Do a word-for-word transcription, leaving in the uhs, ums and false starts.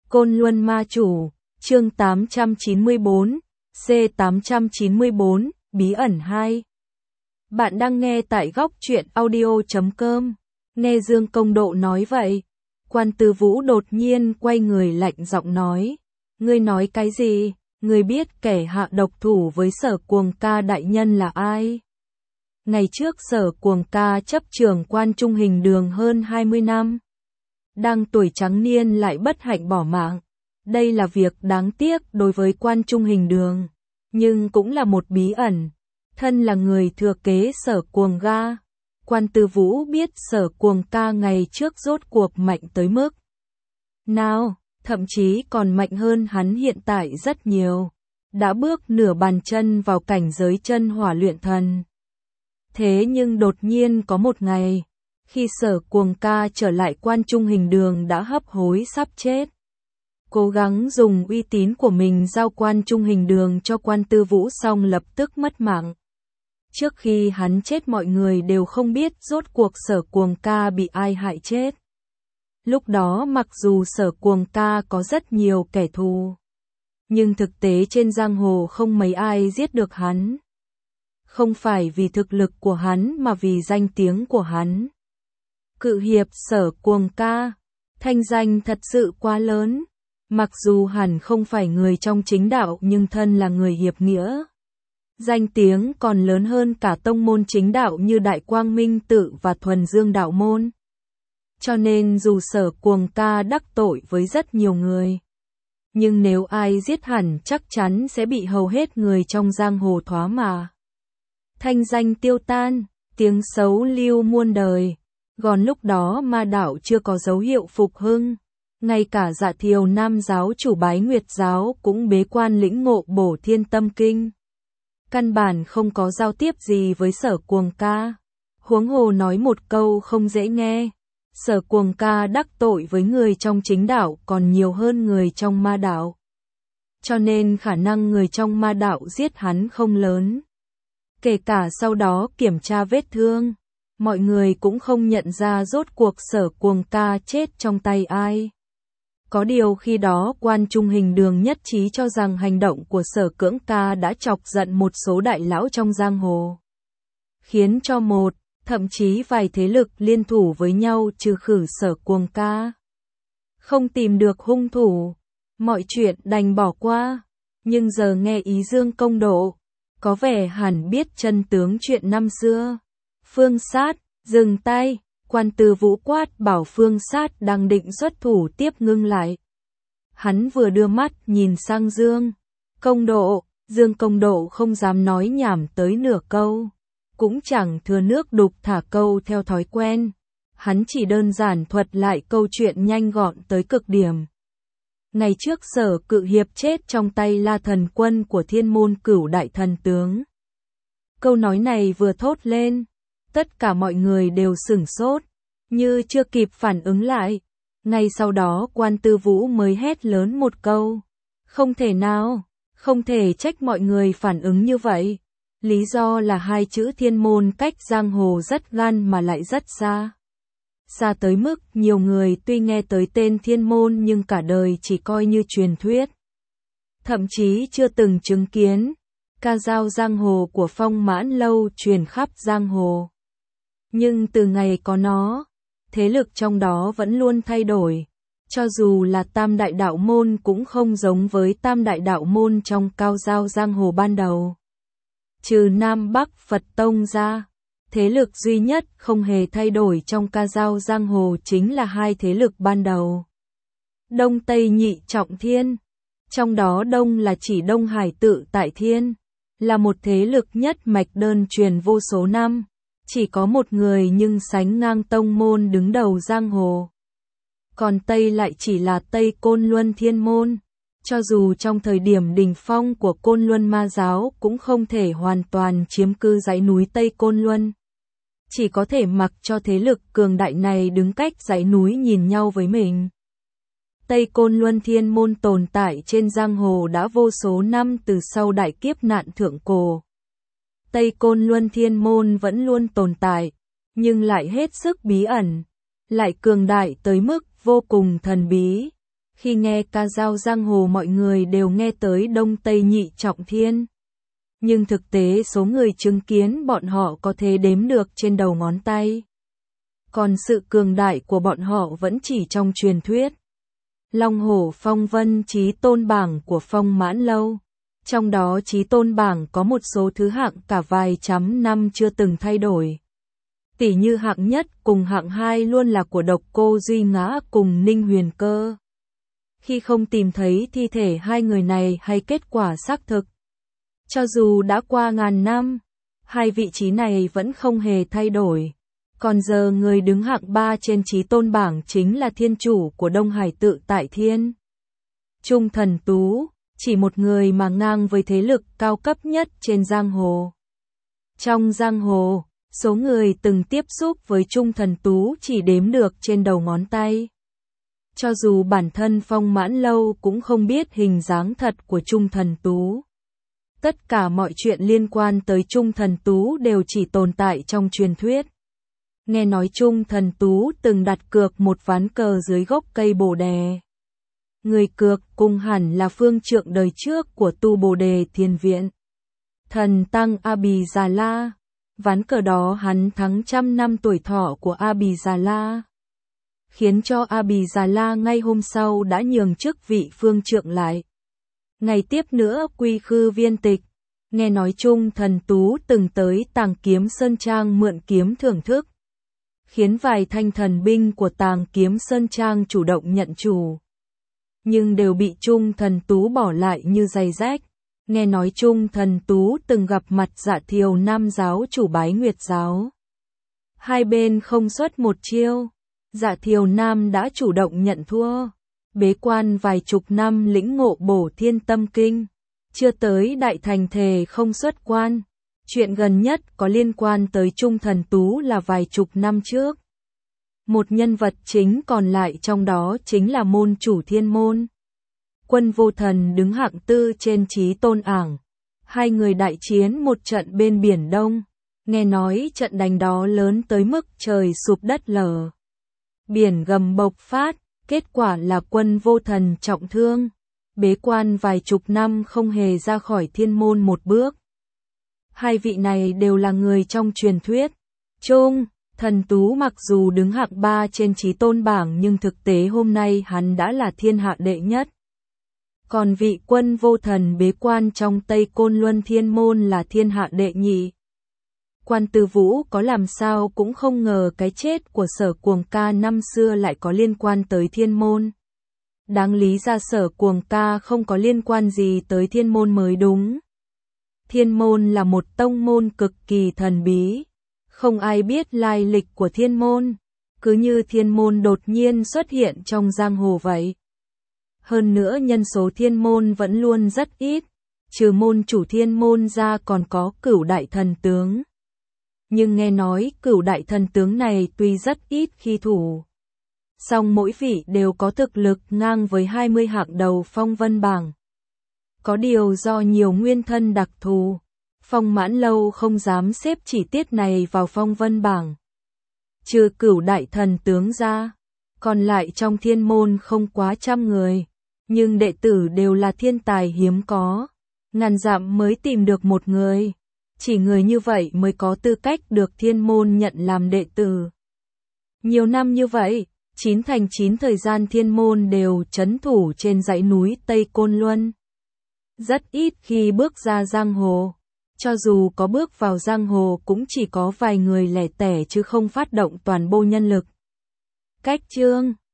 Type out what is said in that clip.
Côn Luân Ma Chủ, chương tám trăm chín mươi bốn, C tám trăm chín mươi bốn, Bí ẩn hai. Bạn đang nghe tại góc truyện audio chấm com. Nghe Dương Công Độ nói vậy, Quan Tư Vũ đột nhiên quay người lạnh giọng nói. Ngươi nói cái gì? Ngươi biết kẻ hạ độc thủ với Sở Cuồng Ca đại nhân là ai? Ngày trước Sở Cuồng Ca chấp trưởng Quan Trung Hình Đường hơn hai mươi năm. Đang tuổi trắng niên lại bất hạnh bỏ mạng. Đây là việc đáng tiếc đối với Quan Trung Hình Đường, nhưng cũng là một bí ẩn. Thân là người thừa kế Sở Cuồng Ca, Quan Tư Vũ biết Sở Cuồng Ca ngày trước rốt cuộc mạnh tới mức nào, thậm chí còn mạnh hơn hắn hiện tại rất nhiều, đã bước nửa bàn chân vào cảnh giới chân hỏa luyện thần. Thế nhưng đột nhiên có một ngày, khi Sở Cuồng Ca trở lại Quan Trung Hình Đường đã hấp hối sắp chết. Cố gắng dùng uy tín của mình giao Quan Trung Hình Đường cho Quan Tư Vũ xong lập tức mất mạng. Trước khi hắn chết mọi người đều không biết rốt cuộc Sở Cuồng Ca bị ai hại chết. Lúc đó mặc dù Sở Cuồng Ca có rất nhiều kẻ thù, nhưng thực tế trên giang hồ không mấy ai giết được hắn. Không phải vì thực lực của hắn mà vì danh tiếng của hắn. Cự hiệp Sở Cuồng Ca, thanh danh thật sự quá lớn. Mặc dù hẳn không phải người trong chính đạo nhưng thân là người hiệp nghĩa. Danh tiếng còn lớn hơn cả tông môn chính đạo như Đại Quang Minh Tự và Thuần Dương Đạo Môn. Cho nên dù Sở Cuồng Ca đắc tội với rất nhiều người, nhưng nếu ai giết hẳn chắc chắn sẽ bị hầu hết người trong giang hồ thoá mạ. Thanh danh tiêu tan, tiếng xấu lưu muôn đời. Còn lúc đó ma đạo chưa có dấu hiệu phục hưng. Ngay cả Dạ Thiều Nam giáo chủ Bái Nguyệt giáo cũng bế quan lĩnh ngộ Bổ Thiên Tâm Kinh. Căn bản không có giao tiếp gì với Sở Cuồng Ca. Huống hồ nói một câu không dễ nghe. Sở Cuồng Ca đắc tội với người trong chính đạo còn nhiều hơn người trong ma đạo. Cho nên khả năng người trong ma đạo giết hắn không lớn. Kể cả sau đó kiểm tra vết thương, mọi người cũng không nhận ra rốt cuộc Sở Cuồng Ca chết trong tay ai. Có điều khi đó Quan Trung Hình Đường nhất trí cho rằng hành động của Sở Cưỡng Ca đã chọc giận một số đại lão trong giang hồ. Khiến cho một, thậm chí vài thế lực liên thủ với nhau trừ khử Sở Cuồng Ca. Không tìm được hung thủ, mọi chuyện đành bỏ qua. Nhưng giờ nghe ý Dương Công Độ, có vẻ hẳn biết chân tướng chuyện năm xưa. Phương Sát, dừng tay. Quan Tư Vũ quát bảo Phương Sát đang định xuất thủ tiếp ngưng lại. Hắn vừa đưa mắt nhìn sang Dương Công Độ, Dương Công Độ không dám nói nhảm tới nửa câu, cũng chẳng thừa nước đục thả câu theo thói quen. Hắn chỉ đơn giản thuật lại câu chuyện nhanh gọn tới cực điểm. Ngày trước Sở Cự Hiệp chết trong tay La Thần Quân của Thiên Môn Cửu Đại Thần Tướng. Câu nói này vừa thốt lên, tất cả mọi người đều sửng sốt, như chưa kịp phản ứng lại. Ngay sau đó Quan Tư Vũ mới hét lớn một câu. Không thể nào, không thể trách mọi người phản ứng như vậy. Lý do là hai chữ thiên môn cách giang hồ rất gan mà lại rất xa. Xa tới mức nhiều người tuy nghe tới tên thiên môn nhưng cả đời chỉ coi như truyền thuyết. Thậm chí chưa từng chứng kiến. Ca dao giang hồ của Phong Mãn Lâu truyền khắp giang hồ. Nhưng từ ngày có nó, thế lực trong đó vẫn luôn thay đổi. Cho dù là Tam Đại Đạo Môn cũng không giống với Tam Đại Đạo Môn trong cao dao giang hồ ban đầu. Trừ Nam Bắc Phật Tông ra, thế lực duy nhất không hề thay đổi trong ca dao giang hồ chính là hai thế lực ban đầu. Đông Tây Nhị Trọng Thiên. Trong đó Đông là chỉ Đông Hải Tự Tại Thiên, là một thế lực nhất mạch đơn truyền vô số năm. Chỉ có một người nhưng sánh ngang tông môn đứng đầu giang hồ. Còn Tây lại chỉ là Tây Côn Luân Thiên Môn. Cho dù trong thời điểm đỉnh phong của Côn Luân Ma Giáo cũng không thể hoàn toàn chiếm cư dãy núi Tây Côn Luân. Chỉ có thể mặc cho thế lực cường đại này đứng cách dãy núi nhìn nhau với mình. Tây Côn Luân Thiên Môn tồn tại trên giang hồ đã vô số năm từ sau đại kiếp nạn thượng cổ. Tây Côn Luân Thiên Môn vẫn luôn tồn tại, nhưng lại hết sức bí ẩn, lại cường đại tới mức vô cùng thần bí. Khi nghe ca dao giang hồ mọi người đều nghe tới Đông Tây Nhị Trọng Thiên. Nhưng thực tế số người chứng kiến bọn họ có thể đếm được trên đầu ngón tay. Còn sự cường đại của bọn họ vẫn chỉ trong truyền thuyết. Long Hổ Phong Vân Chí Tôn bảng của Phong Mãn Lâu. Trong đó Chí Tôn bảng có một số thứ hạng cả vài trăm năm chưa từng thay đổi. Tỉ như hạng nhất cùng hạng hai luôn là của Độc Cô Duy Ngã cùng Ninh Huyền Cơ. Khi không tìm thấy thi thể hai người này hay kết quả xác thực. Cho dù đã qua ngàn năm, hai vị trí này vẫn không hề thay đổi. Còn giờ người đứng hạng ba trên Chí Tôn bảng chính là thiên chủ của Đông Hải Tự Tại Thiên. Trung Thần Tú, chỉ một người mà ngang với thế lực cao cấp nhất trên giang hồ. Trong giang hồ, số người từng tiếp xúc với Trung Thần Tú chỉ đếm được trên đầu ngón tay. Cho dù bản thân Phong Mãn Lâu cũng không biết hình dáng thật của Trung Thần Tú. Tất cả mọi chuyện liên quan tới Trung Thần Tú đều chỉ tồn tại trong truyền thuyết. Nghe nói Trung Thần Tú từng đặt cược một ván cờ dưới gốc cây bồ đề. Người cược cùng hẳn là phương trượng đời trước của tu Bồ Đề Thiền Viện. Thần Tăng A Bì Già La. Ván cờ đó hắn thắng trăm năm tuổi thọ của A Bì Già La. Khiến cho A Bì Già La ngay hôm sau đã nhường chức vị phương trượng lại. Ngày tiếp nữa quy khư viên tịch. Nghe nói Trung Thần Tú từng tới Tàng Kiếm Sơn Trang mượn kiếm thưởng thức. Khiến vài thanh thần binh của Tàng Kiếm Sơn Trang chủ động nhận chủ. Nhưng đều bị Trung Thần Tú bỏ lại như giày rách. Nghe nói Trung Thần Tú từng gặp mặt Dạ Thiều Nam giáo chủ Bái Nguyệt giáo. Hai bên không xuất một chiêu. Dạ Thiều Nam đã chủ động nhận thua. Bế quan vài chục năm lĩnh ngộ Bổ Thiên Tâm Kinh. Chưa tới đại thành thề không xuất quan. Chuyện gần nhất có liên quan tới Trung Thần Tú là vài chục năm trước. Một nhân vật chính còn lại trong đó chính là môn chủ Thiên Môn. Quân Vô Thần đứng hạng tư trên Chí Tôn ảng. Hai người đại chiến một trận bên Biển Đông. Nghe nói trận đánh đó lớn tới mức trời sụp đất lở. Biển gầm bộc phát, kết quả là Quân Vô Thần trọng thương. Bế quan vài chục năm không hề ra khỏi Thiên Môn một bước. Hai vị này đều là người trong truyền thuyết. Trung Thần Tú mặc dù đứng hạng ba trên Chí Tôn bảng nhưng thực tế hôm nay hắn đã là thiên hạ đệ nhất. Còn vị Quân Vô Thần bế quan trong Tây Côn Luân Thiên Môn là thiên hạ đệ nhị. Quan Tư Vũ có làm sao cũng không ngờ cái chết của Sở Cuồng Ca năm xưa lại có liên quan tới Thiên Môn. Đáng lý ra Sở Cuồng Ca không có liên quan gì tới Thiên Môn mới đúng. Thiên Môn là một tông môn cực kỳ thần bí. Không ai biết lai lịch của Thiên Môn. Cứ như Thiên Môn đột nhiên xuất hiện trong giang hồ vậy. Hơn nữa nhân số Thiên Môn vẫn luôn rất ít. Trừ môn chủ Thiên Môn ra còn có Cửu Đại Thần Tướng. Nhưng nghe nói Cửu Đại Thần Tướng này tuy rất ít khi thủ. Song mỗi vị đều có thực lực ngang với hai mươi hạng đầu phong vân bảng. Có điều do nhiều nguyên thân đặc thù, Phong Mãn Lâu không dám xếp chi tiết này vào phong vân bảng. Trừ Cửu Đại Thần Tướng ra, còn lại trong Thiên Môn không quá trăm người, nhưng đệ tử đều là thiên tài hiếm có, ngàn dặm mới tìm được một người. Chỉ người như vậy mới có tư cách được Thiên Môn nhận làm đệ tử. Nhiều năm như vậy, chín thành chín thời gian Thiên Môn đều trấn thủ trên dãy núi Tây Côn Luân. Rất ít khi bước ra giang hồ. Cho dù có bước vào giang hồ cũng chỉ có vài người lẻ tẻ chứ không phát động toàn bộ nhân lực. Cách chương